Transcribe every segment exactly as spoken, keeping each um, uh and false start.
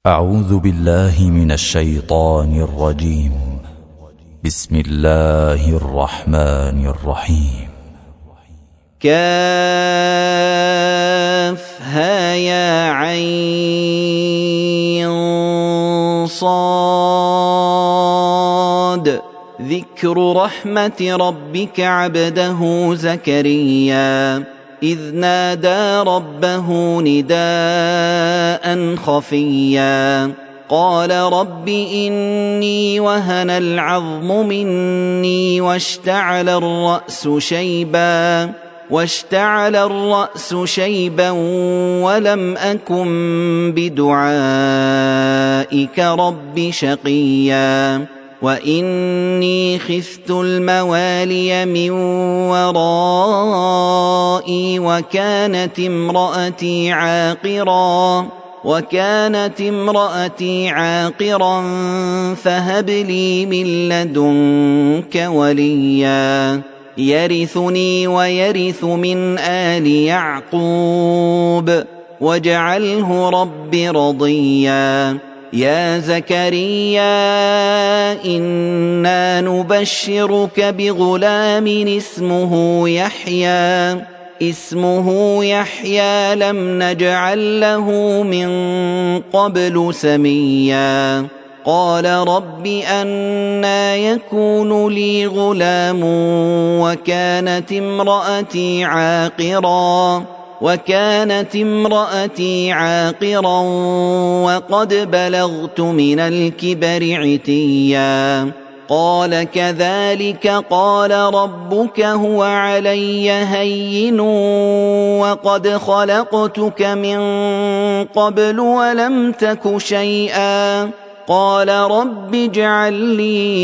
أعوذ بالله من الشيطان الرجيم. بسم الله الرحمن الرحيم. كافها يا عين صاد ذكر رحمة ربك عبده زكريا إذ نادى ربه نداء خفيا قال رب إني وهن العظم مني واشتعل الرأس شيبا واشتعل الرأس شيبا ولم أكن بدعائك رب شقيا وإني خفت الموالي من ورائي وكانت امرأتي عاقرا وكانت امرأتي عاقرا فهب لي من لدنك وليا يرثني ويرث من آل يعقوب واجعله رب رضيا يا زكريا إنا نبشرك بغلام اسمه يحيى اسمه يحيى لم نجعل له من قبل سميا قال رب أنى يكون لي غلام وكانت امرأتي عاقرا وكانت امرأتي عاقرا وقد بلغت من الكبر عتيا قال كذلك قال ربك هو علي هين وقد خلقتك من قبل ولم تك شيئا قال رب اجعل لي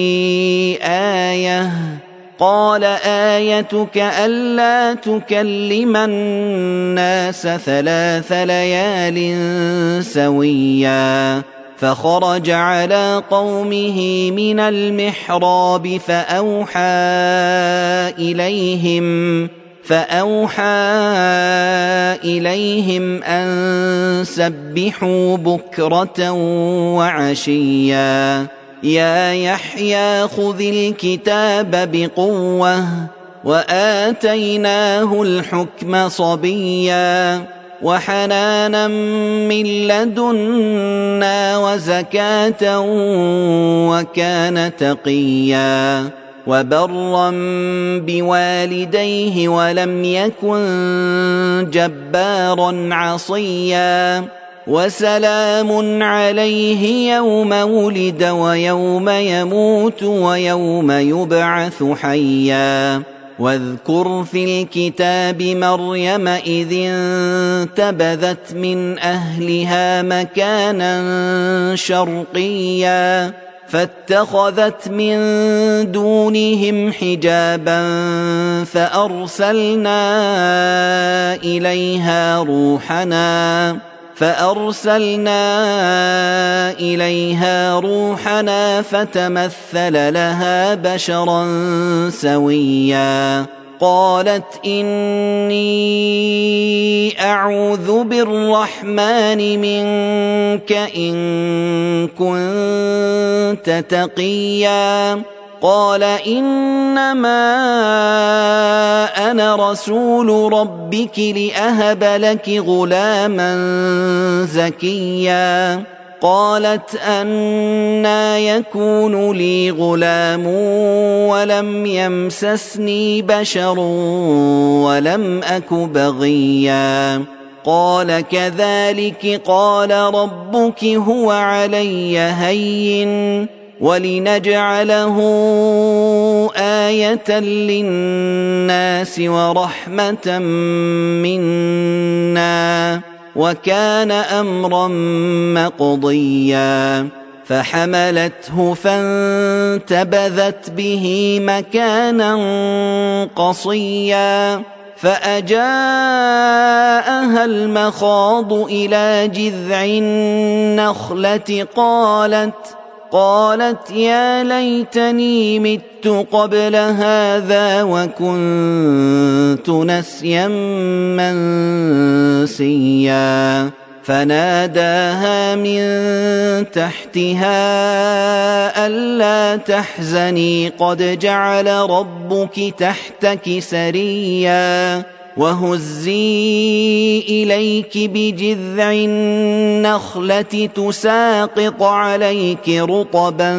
آية قال آيتك ألا تكلم الناس ثلاث ليال سويا فخرج على قومه من المحراب فأوحى إليهم فأوحى إليهم أن سبحوا بكرة وعشيا يا يحيى خذ الكتاب بقوة وآتيناه الحكم صبيا وحنانا من لدنا وزكاة وكان تقيا وبرا بوالديه ولم يكن جبارا عصيا وسلام عليه يوم ولد ويوم يموت ويوم يبعث حيا واذكر في الكتاب مريم إذ انتبذت من أهلها مكانا شرقيا فاتخذت من دونهم حجابا فأرسلنا إليها روحنا فأرسلنا إليها روحنا فتمثل لها بشرا سويا قالت إني أعوذ بالرحمن منك إن كنت تقيا قال إنما أنا رسول ربك لأهب لك غلاما زكيا قالت أنى يكون لي غلام ولم يمسسني بشر ولم أك بغيا قال كذلك قال ربك هو علي هين ولنجعله آية للناس ورحمة منا وكان أمرا مقضيا فحملته فانتبذت به مكانا قصيا فأجاءها المخاض إلى جذع النخلة قالت قالت يا ليتني مت قبل هذا وكنت نسيا منسيا فناداها من تحتها ألا تحزني قد جعل ربك تحتك سريا وهزي إليك بجذع النخلة تساقط عليك رطبا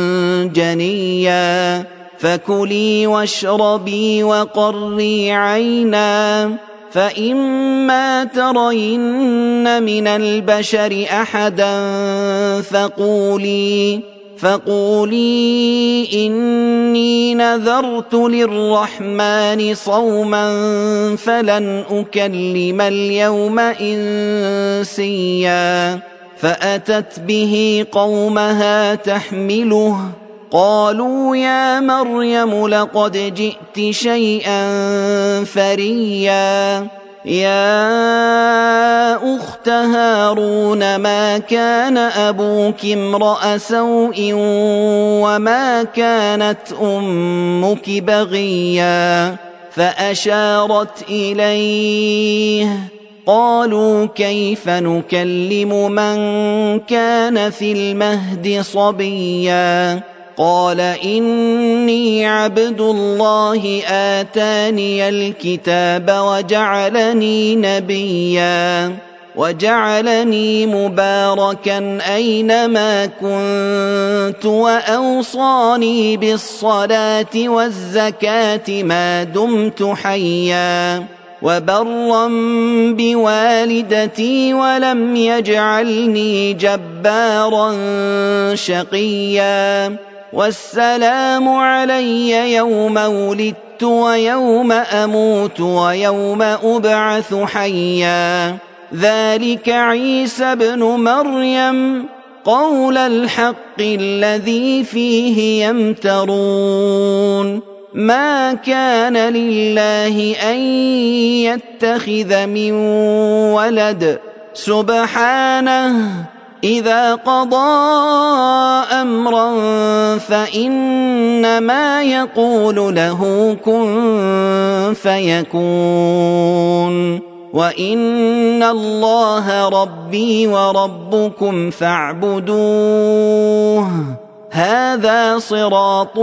جنيا فكلي واشربي وقري عينا فإما ترين من البشر أحدا فقولي فقولي إني نذرت للرحمن صوما فلن أكلم اليوم إنسيا فأتت به قومها تحمله قالوا يا مريم لقد جئت شيئا فريا يا أخت هارون ما كان أبوك امرأ سوء وما كانت أمك بغيا فأشارت إليه قالوا كيف نكلم من كان في المهد صبيا قال إني عبد الله آتاني الكتاب وجعلني نبيا وجعلني مباركا أينما كنت وأوصاني بالصلاة والزكاة ما دمت حيا وبرا بوالدتي ولم يجعلني جبارا شقيا والسلام علي يوم ولدت ويوم أموت ويوم أبعث حيا ذلك عيسى ابن مريم قول الحق الذي فيه يمترون ما كان لله أن يتخذ من ولد سبحانه إذا قضى أمرا فإنما يقول له كن فيكون وإن الله ربي وربكم فاعبدوه هذا صراط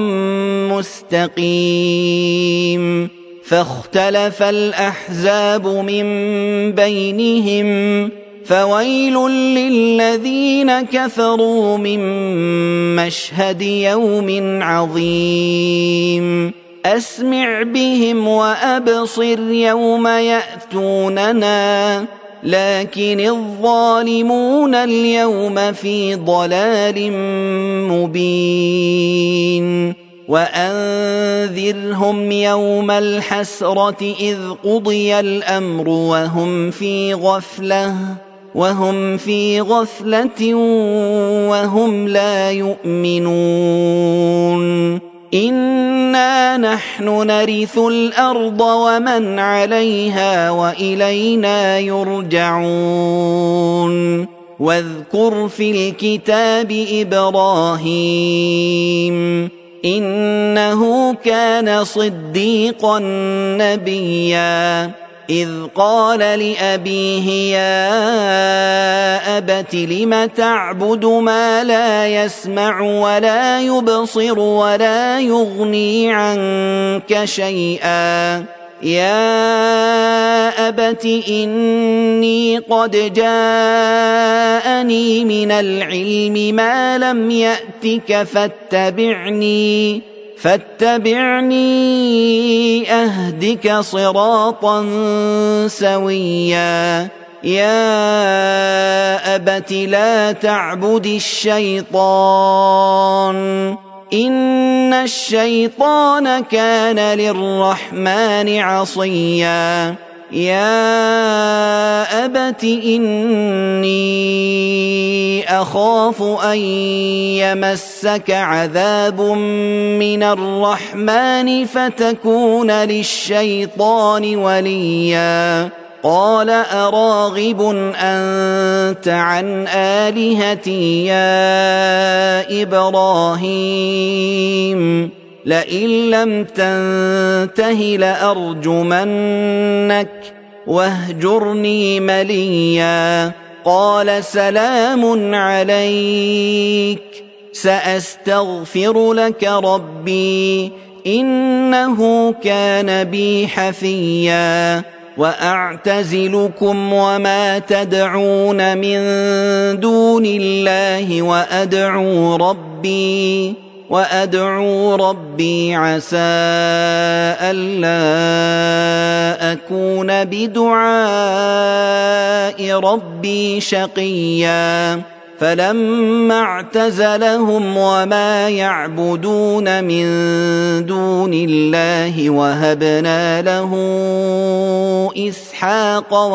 مستقيم فاختلف الأحزاب من بينهم فويل للذين كفروا من مشهد يوم عظيم أسمع بهم وأبصر يوم يأتوننا لكن الظالمون اليوم في ضلال مبين وأنذرهم يوم الحسرة إذ قضي الأمر وهم في غفلة وهم في غفلة وهم لا يؤمنون إنا نحن نرث الأرض ومن عليها وإلينا يرجعون واذكر في الكتاب إبراهيم إنه كان صديقا نبيا إذ قال لأبيه يا أبت لم تعبد ما لا يسمع ولا يبصر ولا يغني عنك شيئا يا أبت إني قد جاءني من العلم ما لم يأتك فاتبعني فاتبعني أهدك صراطا سويا يا أبت لا تعبد الشيطان إن الشيطان كان للرحمن عصيا يا أبت إني أخاف أن يمسك عذاب من الرحمن فتكون للشيطان وليا قال أراغب أنت عن آلهتي يا إبراهيم لئن لم تنته لأرجمنك واهجرني مليا. قال سلام عليك سأستغفر لك ربي إنه كان بي حفيا. وأعتزلكم وما تدعون من دون الله وأدعو ربي وأدعو ربي عسى ألا أكون بدعاء ربي شقيا. فلما اعتزلهم وما يعبدون من دون الله وهبنا له إسحاق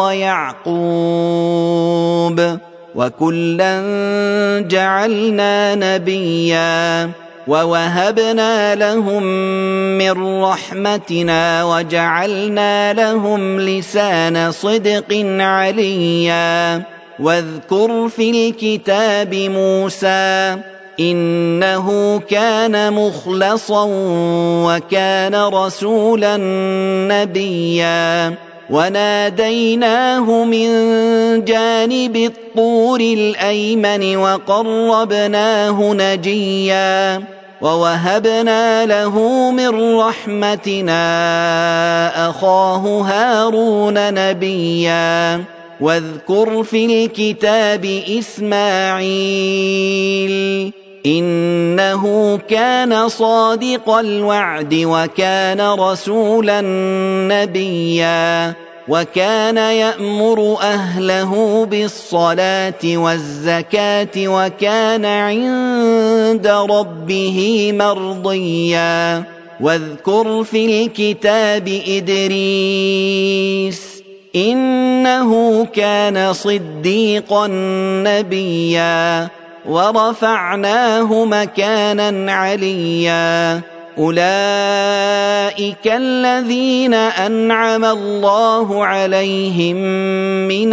ويعقوب وكلا جعلنا نبيا. ووهبنا لهم من رحمتنا وجعلنا لهم لسان صدق عليا. واذكر في الكتاب موسى إنه كان مخلصا وكان رسولا نبيا. وناديناه من جانب الطور الأيمن وقربناه نجيا. ووهبنا له من رحمتنا أخاه هارون نبيا. واذكر في الكتاب إسماعيل إنه كان صادق الوعد وكان رسولا نبيا. وكان يأمر أهله بالصلاة والزكاة وكان عند ربه مرضيا. واذكر في الكتاب إدريس إنه كان صديقا نبيا. ورفعناه مكانا عليا. أولئك الذين أنعم الله عليهم من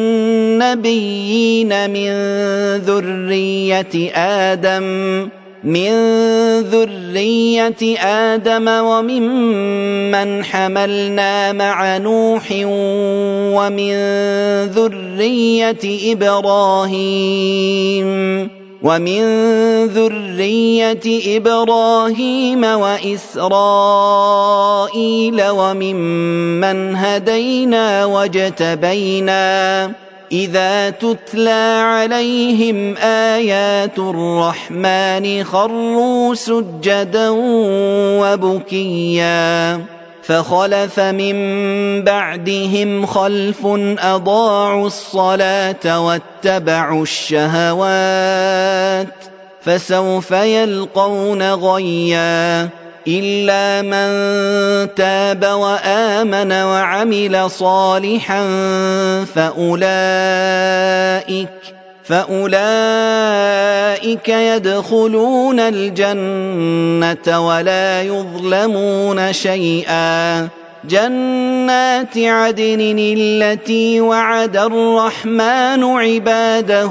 النبيين من ذرية آدم من ذرية آدم وممن حملنا مع نوح ومن ذرية إبراهيم ومن ذرية إبراهيم وإسرائيل وممن هدينا واجتبينا. إذا تتلى عليهم آيات الرحمن خروا سجدا وبكيا. فخلف من بعدهم خلف أضاعوا الصلاة واتبعوا الشهوات فسوف يلقون غيا. إلا من تاب وآمن وعمل صالحا فأولئك فأولئك يدخلون الجنة ولا يظلمون شيئا. جنات عدن التي وعد الرحمن عباده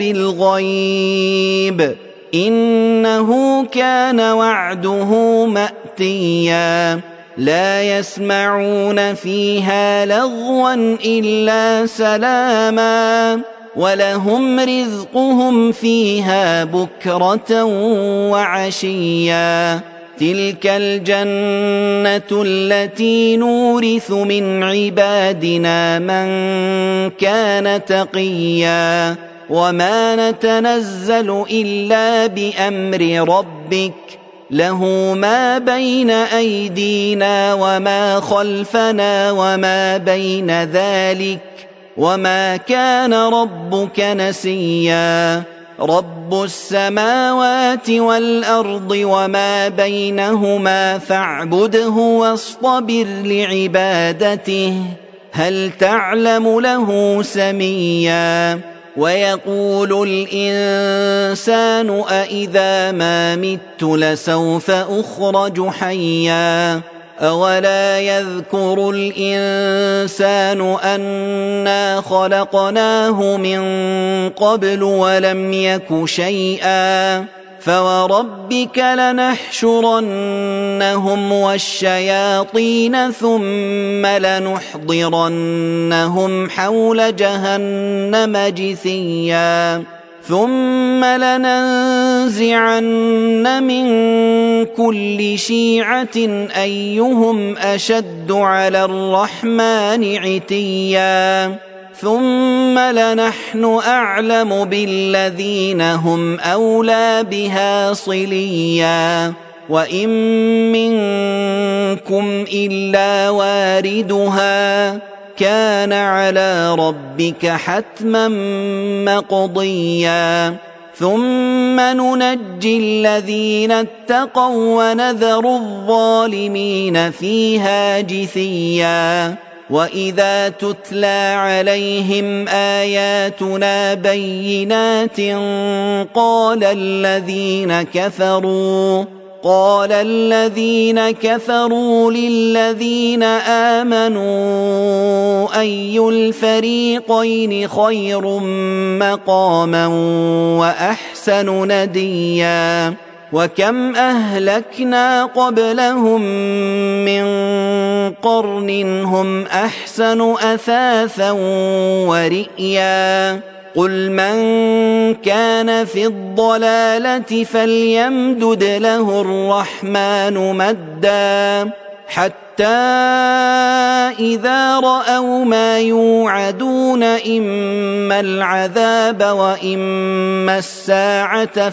بالغيب إنه كان وعده مأتيا. لا يسمعون فيها لغوا إلا سلاما ولهم رزقهم فيها بكرة وعشيا. تلك الجنة التي نورث من عبادنا من كان تقيا. وما نتنزل إلا بأمر ربك له ما بين أيدينا وما خلفنا وما بين ذلك وما كان ربك نسيا. رب السماوات والأرض وما بينهما فاعبده واصطبر لعبادته هل تعلم له سميا. ويقول الإنسان أإذا ما مت لسوف أخرج حيا. أولا يذكر الإنسان أنا خلقناه من قبل ولم يك شيئا فوربك لنحشرنهم والشياطين ثم لنحضرنهم حول جهنم جثيا ثم لننزعن من كل شيعة أيهم أشد على الرحمن عتيا ثم لنحن أعلم بالذين هم أولى بها صليا وإن منكم إلا واردها كان على ربك حتما مقضيا ثم ننجي الذين اتقوا ونذر الظالمين فيها جثيا وإذا تتلى عليهم آياتنا بينات قال الذين كفروا قال الذين كفروا للذين آمنوا أي الفريقين خير مقاما وأحسن نديا وكم أهلكنا قبلهم من قرن هم أحسن أثاثا ورئيا قل من كان في الضلالة فليمدد له الرحمن مدا حتى إذا رأوا ما يوعدون إما العذاب وإما الساعة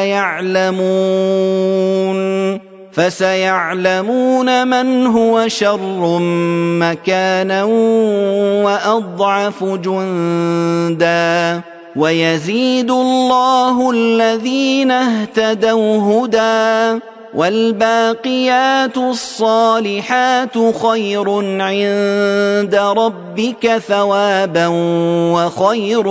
فسيعلمون فسيعلمون من هو شر مكانا وأضعف جندا ويزيد الله الذين اهتدوا هدى والباقيات الصالحات خير عند ربك ثوابا وخير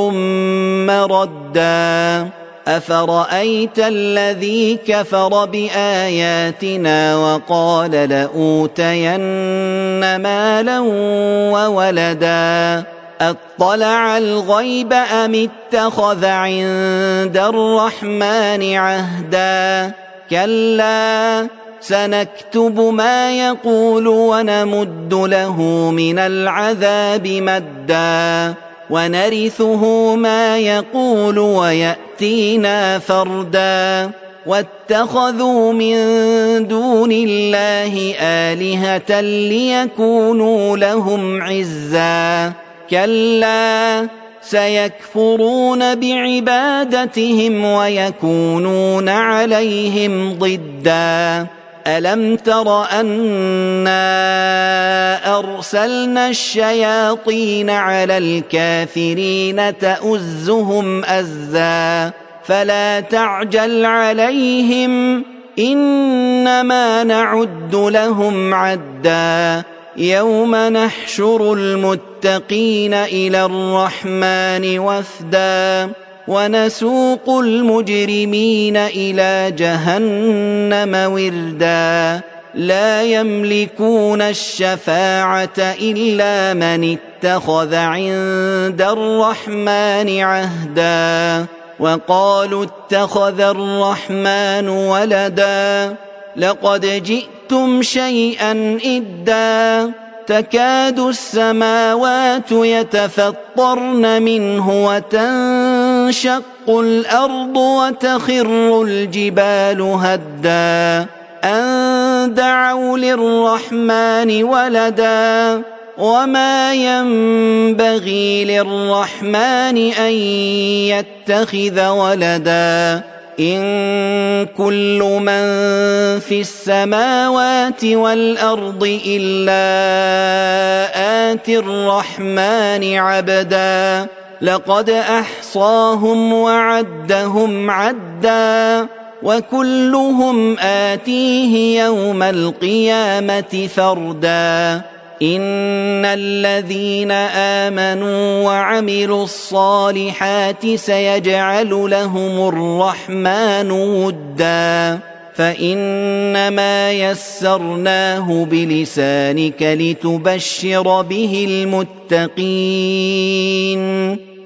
مردا أفرأيت الذي كفر بآياتنا وقال لأوتين مالا وولدا أطلع الغيب أم اتخذ عند الرحمن عهدا كلا سنكتب ما يقول ونمد له من العذاب مدا ونرثه ما يقول ويأتينا فردا واتخذوا من دون الله آلهة ليكونوا لهم عزا كلا سيكفرون بعبادتهم ويكونون عليهم ضدا ألم تر أنا أرسلنا الشياطين على الكافرين تؤزهم أزا فلا تعجل عليهم إنما نعد لهم عدا يوم نحشر المتقين إلى الرحمن وفدا ونسوق المجرمين إلى جهنم وردا لا يملكون الشفاعة إلا من اتخذ عند الرحمن عهدا وقالوا اتخذ الرحمن ولدا لقد جئتم شيئا إدا تكاد السماوات يتفطرن منه وتنشق الأرض وتخر الجبال هدا أن دعوا للرحمن ولدا وما ينبغي للرحمن أن يتخذ ولدا إن كل من في السماوات والأرض إلا آتي الرحمن عبدا لقد أحصاهم وعدهم عدا وكلهم آتيه يوم القيامة فردا إن الذين آمنوا وعملوا الصالحات سيجعل لهم الرحمن ودا فإنما يسرناه بلسانك لتبشر به المتقين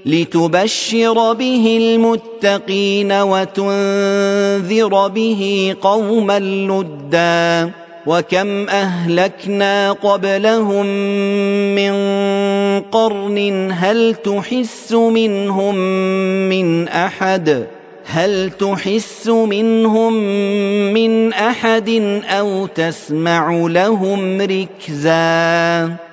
لتبشر به المتقين وتنذر به قوما لدا وكم أهلكنا قبلهم من قرن هل تحس منهم من أحد هل تحس منهم من أحد أو تسمع لهم ركزا.